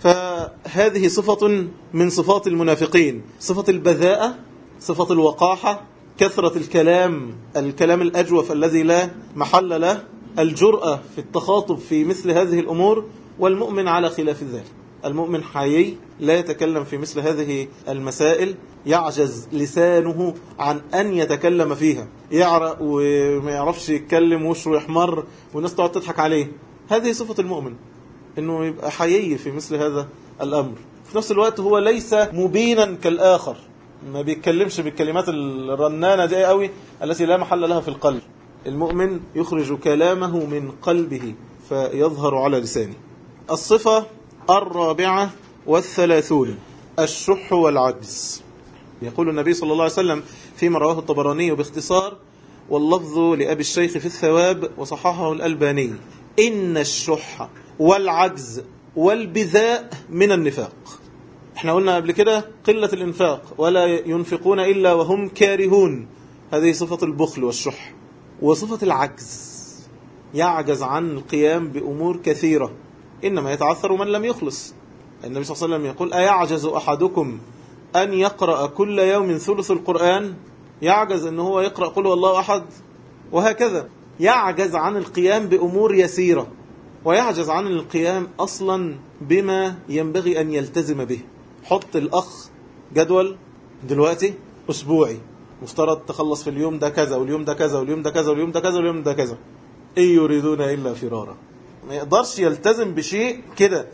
فهذه صفة من صفات المنافقين، صفة البذاءة، صفة الوقاحة، كثرة الكلام، الكلام الأجوف الذي لا محل له، الجرأة في التخاطب في مثل هذه الأمور. والمؤمن على خلاف ذلك، المؤمن حيي لا يتكلم في مثل هذه المسائل، يعجز لسانه عن أن يتكلم فيها، يعرق وما يعرفش يتكلم وشه يحمر والناس تقعد تضحك عليه. هذه صفة المؤمن، أنه يبقى حيي في مثل هذا الأمر. في نفس الوقت هو ليس مبينا كالآخر، ما بيتكلمش بالكلمات الرنانة دي قوي التي لا محل لها في القلب. المؤمن يخرج كلامه من قلبه فيظهر على لسانه. الصفة الرابعة والثلاثون الشح والعجز. يقول النبي صلى الله عليه وسلم فيما رواه الطبراني باختصار، واللفظ لأبي الشيخ في الثواب وصححه الألباني: إن الشح والعجز والبذاء من النفاق. احنا قلنا قبل كده قلة الإنفاق، ولا ينفقون إلا وهم كارهون، هذه صفة البخل والشح. وصفة العجز، يعجز عن القيام بأمور كثيرة، إنما يتعثر من لم يخلص. النبي صلى الله عليه وسلم يقول: أيعجز أحدكم أن يقرأ كل يوم ثلث القرآن؟ يعجز أنه هو يقرأ قل هو الله أحد، وهكذا يعجز عن القيام بأمور يسيرة، ويعجز عن القيام أصلا بما ينبغي أن يلتزم به. حط الأخ جدول دلوقتي أسبوعي، مفترض تخلص في اليوم ده كذا واليوم ده كذا واليوم ده كذا واليوم ده كذا واليوم ده كذا. إن يريدون إلا فرارا. ما يقدرش يلتزم بشيء كده.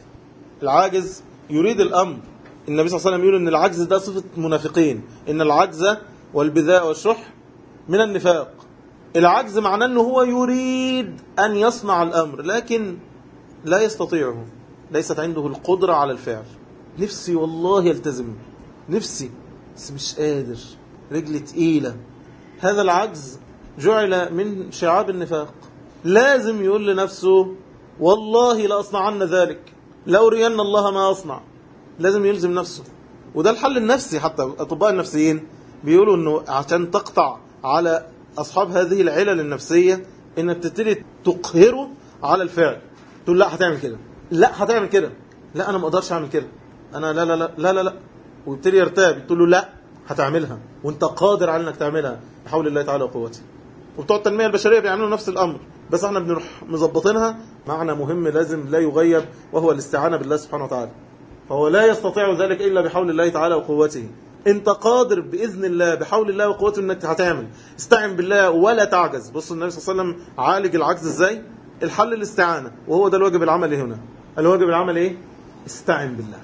العاجز يريد الأمر. النبي صلى الله عليه وسلم يقول إن العجز ده صفة منافقين، إن العجز والبذاء والشح من النفاق. العجز معناه أنه هو يريد أن يصنع الأمر لكن لا يستطيعه، ليست عنده القدرة على الفعل. نفسي والله يلتزم، نفسي بس مش قادر، رجل تقيلة. هذا العجز جعل من شعاب النفاق. لازم يقول لنفسه والله لا أصنعن ذلك، لا أرين الله ما أصنع. لازم يلزم نفسه. وده الحل النفسي. حتى أطباء النفسيين بيقولوا أنه عشان تقطع على أصحاب هذه العلل النفسية إنك تبتدي تقهره على الفعل. تقول لا هتعمل كده، لا هتعمل كده، لا أنا ما أقدرش أعمل كده، أنا لا لا لا لا لا, لا. ويبتدي يرتاب، تقول له لا هتعملها وانت قادر على انك تعملها بحول الله تعالى وقوته. وبتوع التنمية البشرية بيعملوا نفس الأمر، بس احنا بنروح مظبطينها. معنى مهم لازم لا يغيب، وهو الاستعانة بالله سبحانه وتعالى. فهو لا يستطيع ذلك إلا بحول الله تعالى وقوته. انت قادر بإذن الله بحول الله وقوته انك هتعمل. استعن بالله ولا تعجز. بص النبي صلى الله عليه وسلم عالج العجز ازاي؟ الحل الاستعانة، وهو ده الواجب العملي هنا. الواجب العملي ايه؟ استعن بالله،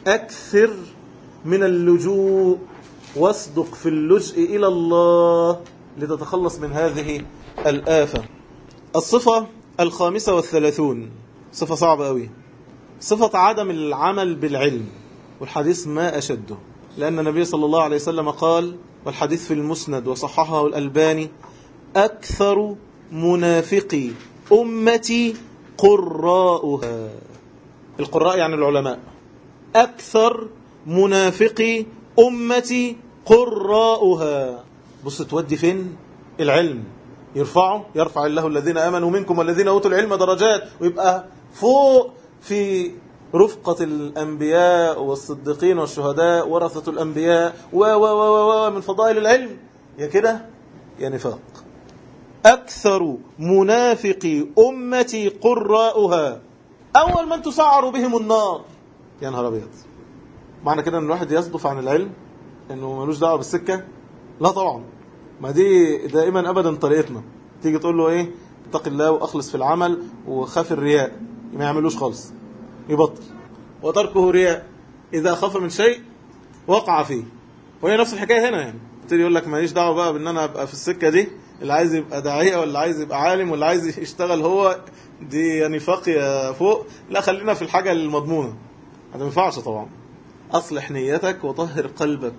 أكثر من اللجوء، واصدق في اللجء إلى الله لتتخلص من هذه الآفة. الصفة الخامسة والثلاثون صفة صعبة أوي، صفة عدم العمل بالعلم. والحديث ما أشده، لأن النبي صلى الله عليه وسلم قال، والحديث في المسند وصححه الألباني: أكثر منافقي أمتي قراؤها. القراء يعني العلماء. أكثر منافقي أمتي قراؤها. بص تودي فين العلم؟ يرفعه يرفع الله الذين آمنوا منكم والذين أوتوا العلم درجات، ويبقى فوق في رفقة الأنبياء والصديقين والشهداء ورثة الأنبياء و و و و من فضائل العلم. يا كده يا نفاق. أكثر منافقي أمتي قراؤها أول من تسعر بهم النار. يا نهار أبيض. معنى كده أن الواحد يصدف عن العلم أنه ملوش دعوة بالسكة؟ لا طبعا. ما دي دائما أبدا طريقتنا. تيجي تقول له إيه؟ اتق الله وأخلص في العمل وخاف الرياء، ما يعملوش خالص، يبطل. وتركه رياء إذا خاف من شيء وقع فيه. وهي نفس الحكاية هنا. يعني تيجي يقول لك ماليش دعوة بقى بأن أنا أبقى في السكة دي، اللي عايز يبقى داعية ولا عايز يبقى عالم ولا عايز يشتغل هو دي يعني فقه فوق. لا، خلينا في الحاجة المضمونة. هذا ما ينفعش طبعا. أصلح نيتك وطهر قلبك.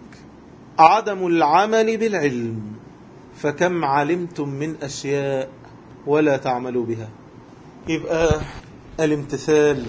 عدم العمل بالعلم، فكم علمتم من أشياء ولا تعملوا بها. يبقى الامتثال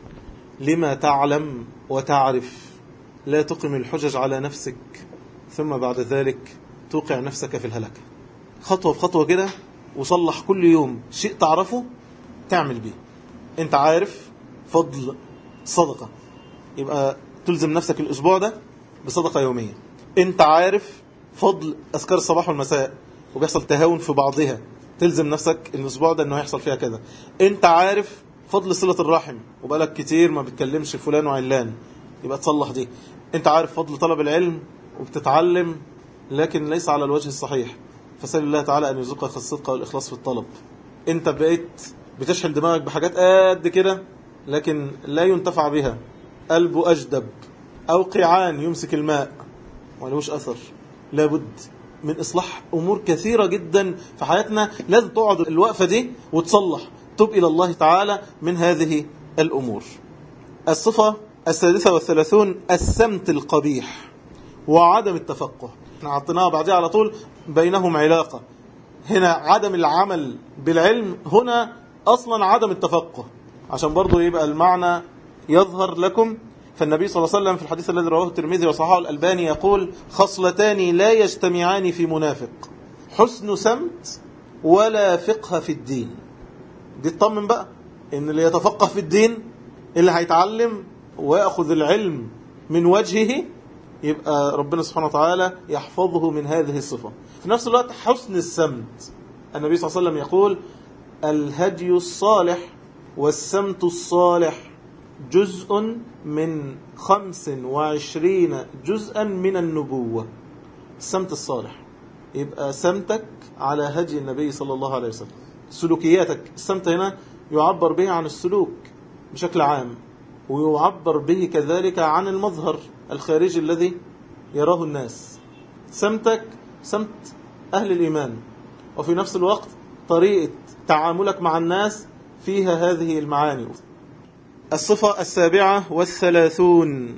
لما تعلم وتعرف، لا تقم الحجج على نفسك ثم بعد ذلك توقع نفسك في الهلكة. خطوة بخطوة كده، وصلح كل يوم شيء تعرفه تعمل به. انت عارف فضل صدقة، يبقى تلزم نفسك الأسبوع ده بصدقة يومية. انت عارف فضل أذكار الصباح والمساء وبيحصل تهاون في بعضها، تلزم نفسك الأسبوع ده انه يحصل فيها كذا. انت عارف فضل صلة الرحم وبقالك كتير ما بتكلمش فلان وعلان، يبقى تصلح دي. انت عارف فضل طلب العلم وبتتعلم لكن ليس على الوجه الصحيح، فسأل الله تعالى أن يرزقك الصدق والإخلاص في الطلب. انت بقيت بتشحن دماغك بحاجات قد كده لكن لا ينتفع بها، قلبه أجدب أو قيعان يمسك الماء ولوش أثر. لابد من إصلاح أمور كثيرة جدا في حياتنا، لازم تقعد الوقفة دي وتصلح، تب إلى الله تعالى من هذه الأمور. الصفة السادسة والثلاثون السمت القبيح وعدم التفقه. احنا عطيناها بعدها على طول بينهم علاقة. هنا عدم العمل بالعلم، هنا أصلا عدم التفقه، عشان برضو يبقى المعنى يظهر لكم. فالنبي صلى الله عليه وسلم في الحديث الذي رواه الترمذي وصححه الألباني يقول: خصلتان لا يجتمعان في منافق، حسن سمت ولا فقه في الدين. دي تطمن بقى إن اللي يتفقه في الدين، اللي هيتعلم ويأخذ العلم من وجهه، يبقى ربنا سبحانه وتعالى يحفظه من هذه الصفة. في نفس الوقت حسن السمت. النبي صلى الله عليه وسلم يقول: الهدي الصالح والسمت الصالح جزء من خمس وعشرين جزءا من النبوة. السمت الصالح يبقى سمتك على هدي النبي صلى الله عليه وسلم، سلوكياتك. السمت هنا يعبر به عن السلوك بشكل عام، ويعبر به كذلك عن المظهر الخارجي الذي يراه الناس. سمتك سمت أهل الإيمان، وفي نفس الوقت طريقة تعاملك مع الناس فيها هذه المعاني. الصفة السابعة والثلاثون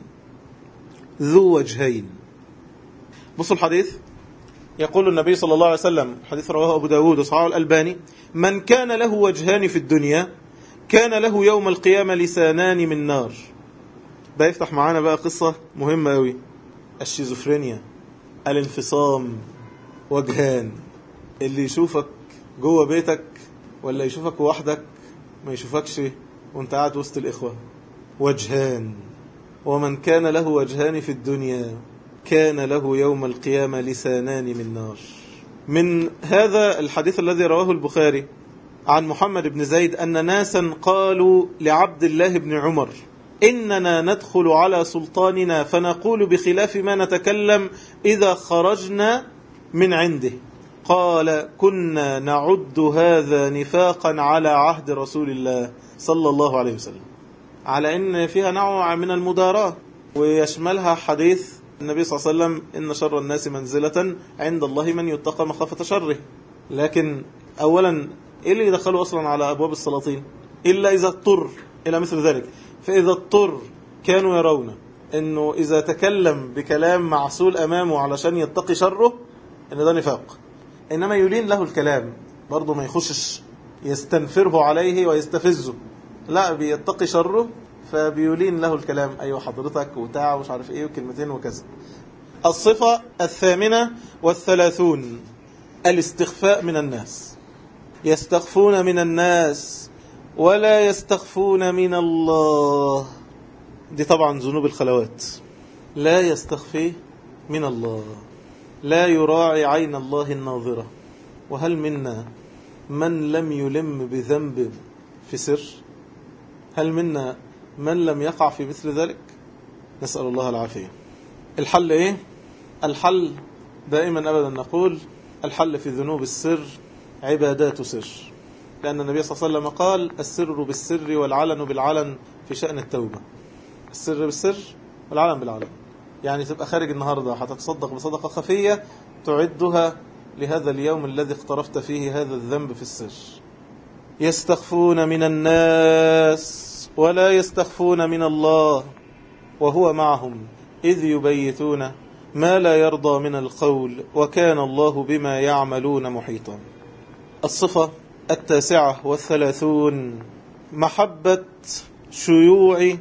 ذو وجهين. بصوا الحديث، يقول النبي صلى الله عليه وسلم، حديث رواه أبو داود وصححه الألباني: من كان له وجهان في الدنيا كان له يوم القيامة لسانان من نار. ده يفتح معانا بقى قصة مهمة أوي، الشيزوفرينيا، الانفصام. وجهان، اللي يشوفك جوه بيتك ولا يشوفك وحدك، ما يشوفكش وانت قاعد وسط الإخوة. وجهان. ومن كان له وجهان في الدنيا كان له يوم القيامة لسانان من نار. من هذا الحديث الذي رواه البخاري عن محمد بن زيد أن ناسا قالوا لعبد الله بن عمر: إننا ندخل على سلطاننا فنقول بخلاف ما نتكلم إذا خرجنا من عنده. قال: كنا نعد هذا نفاقا على عهد رسول الله صلى الله عليه وسلم، على إن فيها نوع من المداراة، ويشملها حديث النبي صلى الله عليه وسلم: إن شر الناس منزلة عند الله من يتقى مخافة شره. لكن أولا إيه اللي يدخلوا أصلا على أبواب السلاطين إلا إذا اضطر إلى مثل ذلك؟ فإذا اضطر كانوا يرون أنه إذا تكلم بكلام معسول أمامه علشان يتقي شره أن ده نفاق. إنما يلين له الكلام، برضه ما يخشش يستنفره عليه ويستفزه، لا بيتقي شره فبيلين له الكلام، أيوة حضرتك وتاع ومش عارف إيه وكلمتين وكذا. الصفة الثامنة والثلاثون الاستخفاء من الناس. يستخفون من الناس ولا يستخفون من الله. دي طبعا ذنوب الخلوات. لا يستخفي من الله، لا يراعي عين الله الناظرة. وهل منا من لم يلم بذنب في سر؟ هل منا من لم يقع في مثل ذلك؟ نسأل الله العافية. الحل إيه؟ الحل دائما أبدا نقول الحل في ذنوب السر عبادات سر، لأن النبي صلى الله عليه وسلم قال السر بالسر والعلن بالعلن في شأن التوبة. السر بالسر والعلن بالعلن، يعني تبقى خارج النهاردة هتتصدق بصدقة خفية تعدها لهذا اليوم الذي اقترفت فيه هذا الذنب في السر. يستخفون من الناس ولا يستخفون من الله وهو معهم إذ يبيتون ما لا يرضى من القول وكان الله بما يعملون محيطا. الصفة التاسعة والثلاثون محبة شيوع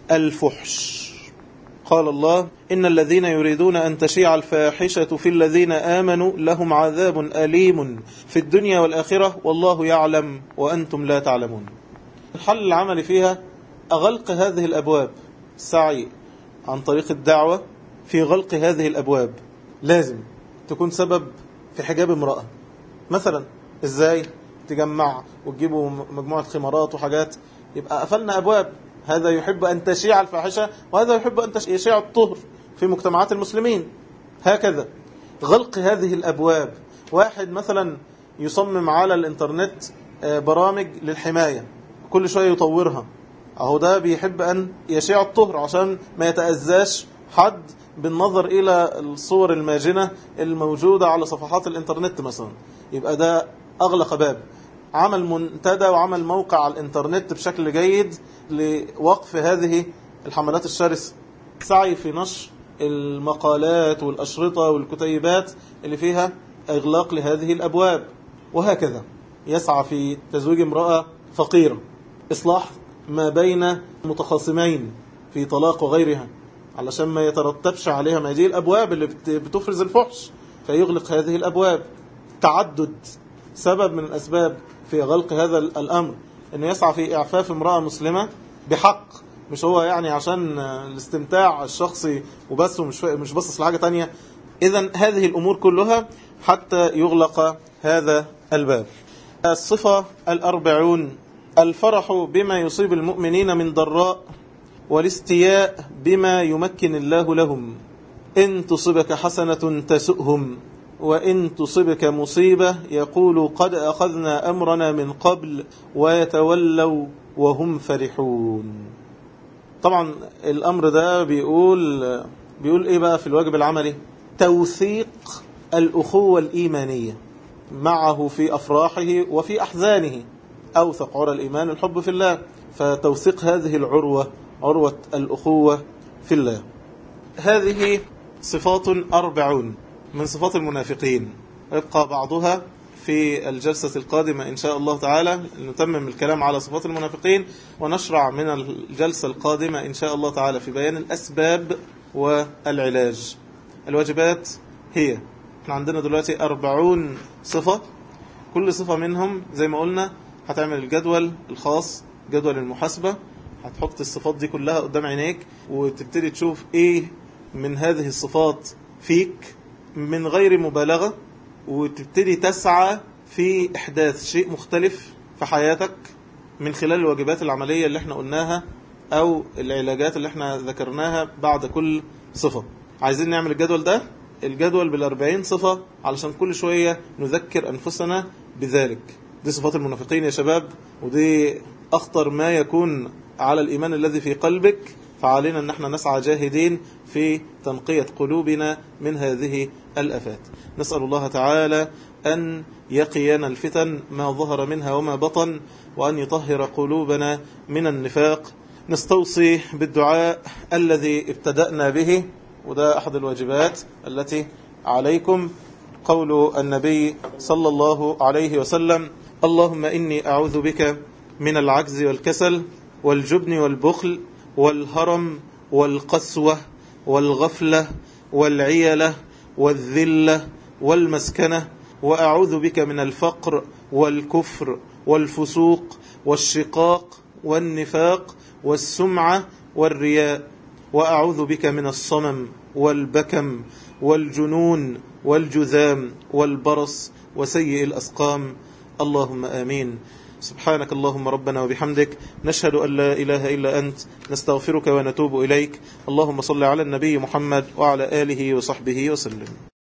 الفحش. قال الله إن الذين يريدون أن تشيع الفاحشة في الذين آمنوا لهم عذاب أليم في الدنيا والآخرة والله يعلم وأنتم لا تعلمون. الحل العملي فيها أغلق هذه الأبواب، السعي عن طريق الدعوة في غلق هذه الأبواب. لازم تكون سبب في حجاب امرأة مثلا. إزاي؟ تجمع وتجيبوا مجموعة خمارات وحاجات، يبقى قفلنا أبواب. هذا يحب أن تشيع الفاحشة وهذا يحب أن يشيع الطهر في مجتمعات المسلمين. هكذا غلق هذه الأبواب. واحد مثلا يصمم على الإنترنت برامج للحماية، كل شوية يطورها، أهو ده بيحب أن يشيع الطهر عشان ما يتأذاش حد بالنظر إلى الصور الماجنة الموجودة على صفحات الإنترنت مثلا. يبقى ده أغلق باب. عمل منتدى وعمل موقع على الإنترنت بشكل جيد لوقف هذه الحملات الشرسة. سعي في نشر المقالات والأشرطة والكتيبات اللي فيها إغلاق لهذه الأبواب. وهكذا يسعى في تزويج امرأة فقيرة، إصلاح ما بين متخاصمين في طلاق وغيرها علشان ما يترتبش عليها ما هذه الأبواب اللي بتفرز الفحش، فيغلق هذه الأبواب. تعدد سبب من الأسباب في غلق هذا الأمر أنه يسعى في إعفاف امرأة مسلمة بحق، مش هو يعني عشان الاستمتاع الشخصي وبس ومش مش بصص لحاجة تانية. إذن هذه الأمور كلها حتى يغلق هذا الباب. الصفة الأربعون الفرح بما يصيب المؤمنين من ضراء والاستياء بما يمكن الله لهم. إن تصبك حسنة تسؤهم وإن تصبك مصيبة يقولوا قد أخذنا أمرنا من قبل ويتولوا وهم فرحون. طبعا الأمر ده بيقول بيقول إيه بقى في الواجب العملي؟ توثيق الأخوة الإيمانية معه في أفراحه وفي أحزانه. أوثق عرى الإيمان الحب في الله، فتوثيق هذه العروة عروة الأخوة في الله. هذه صفات أربعون من صفات المنافقين، يبقى بعضها في الجلسة القادمة إن شاء الله تعالى. نتمم الكلام على صفات المنافقين ونشرع من الجلسة القادمة إن شاء الله تعالى في بيان الأسباب والعلاج. الواجبات هي احنا عندنا دلوقتي أربعون صفة، كل صفة منهم زي ما قلنا هتعمل الجدول الخاص، جدول المحاسبة، هتحط الصفات دي كلها قدام عينيك وتبتدي تشوف ايه من هذه الصفات فيك من غير مبالغة، وتبتدي تسعى في إحداث شيء مختلف في حياتك من خلال الواجبات العملية اللي احنا قلناها أو العلاجات اللي احنا ذكرناها بعد كل صفة. عايزين نعمل الجدول ده، الجدول بالأربعين صفة، علشان كل شوية نذكر أنفسنا بذلك. دي صفات المنافقين يا شباب، ودي أخطر ما يكون على الإيمان الذي في قلبك، فعلينا أن احنا نسعى جاهدين في تنقية قلوبنا من هذه الآفات. نسأل الله تعالى أن يقينا الفتن ما ظهر منها وما بطن، وأن يطهر قلوبنا من النفاق. نستوصي بالدعاء الذي ابتدأنا به، وده أحد الواجبات التي عليكم. قول النبي صلى الله عليه وسلم: اللهم إني أعوذ بك من العجز والكسل والجبن والبخل والهرم والقسوة والغفلة والعيلة والذلة والمسكنة، وأعوذ بك من الفقر والكفر والفسوق والشقاق والنفاق والسمعة والرياء، وأعوذ بك من الصمم والبكم والجنون والجذام والبرص وسيء الأسقام. اللهم آمين. سبحانك اللهم ربنا وبحمدك، نشهد أن لا إله إلا أنت، نستغفرك ونتوب إليك. اللهم صل على النبي محمد وعلى آله وصحبه وسلم.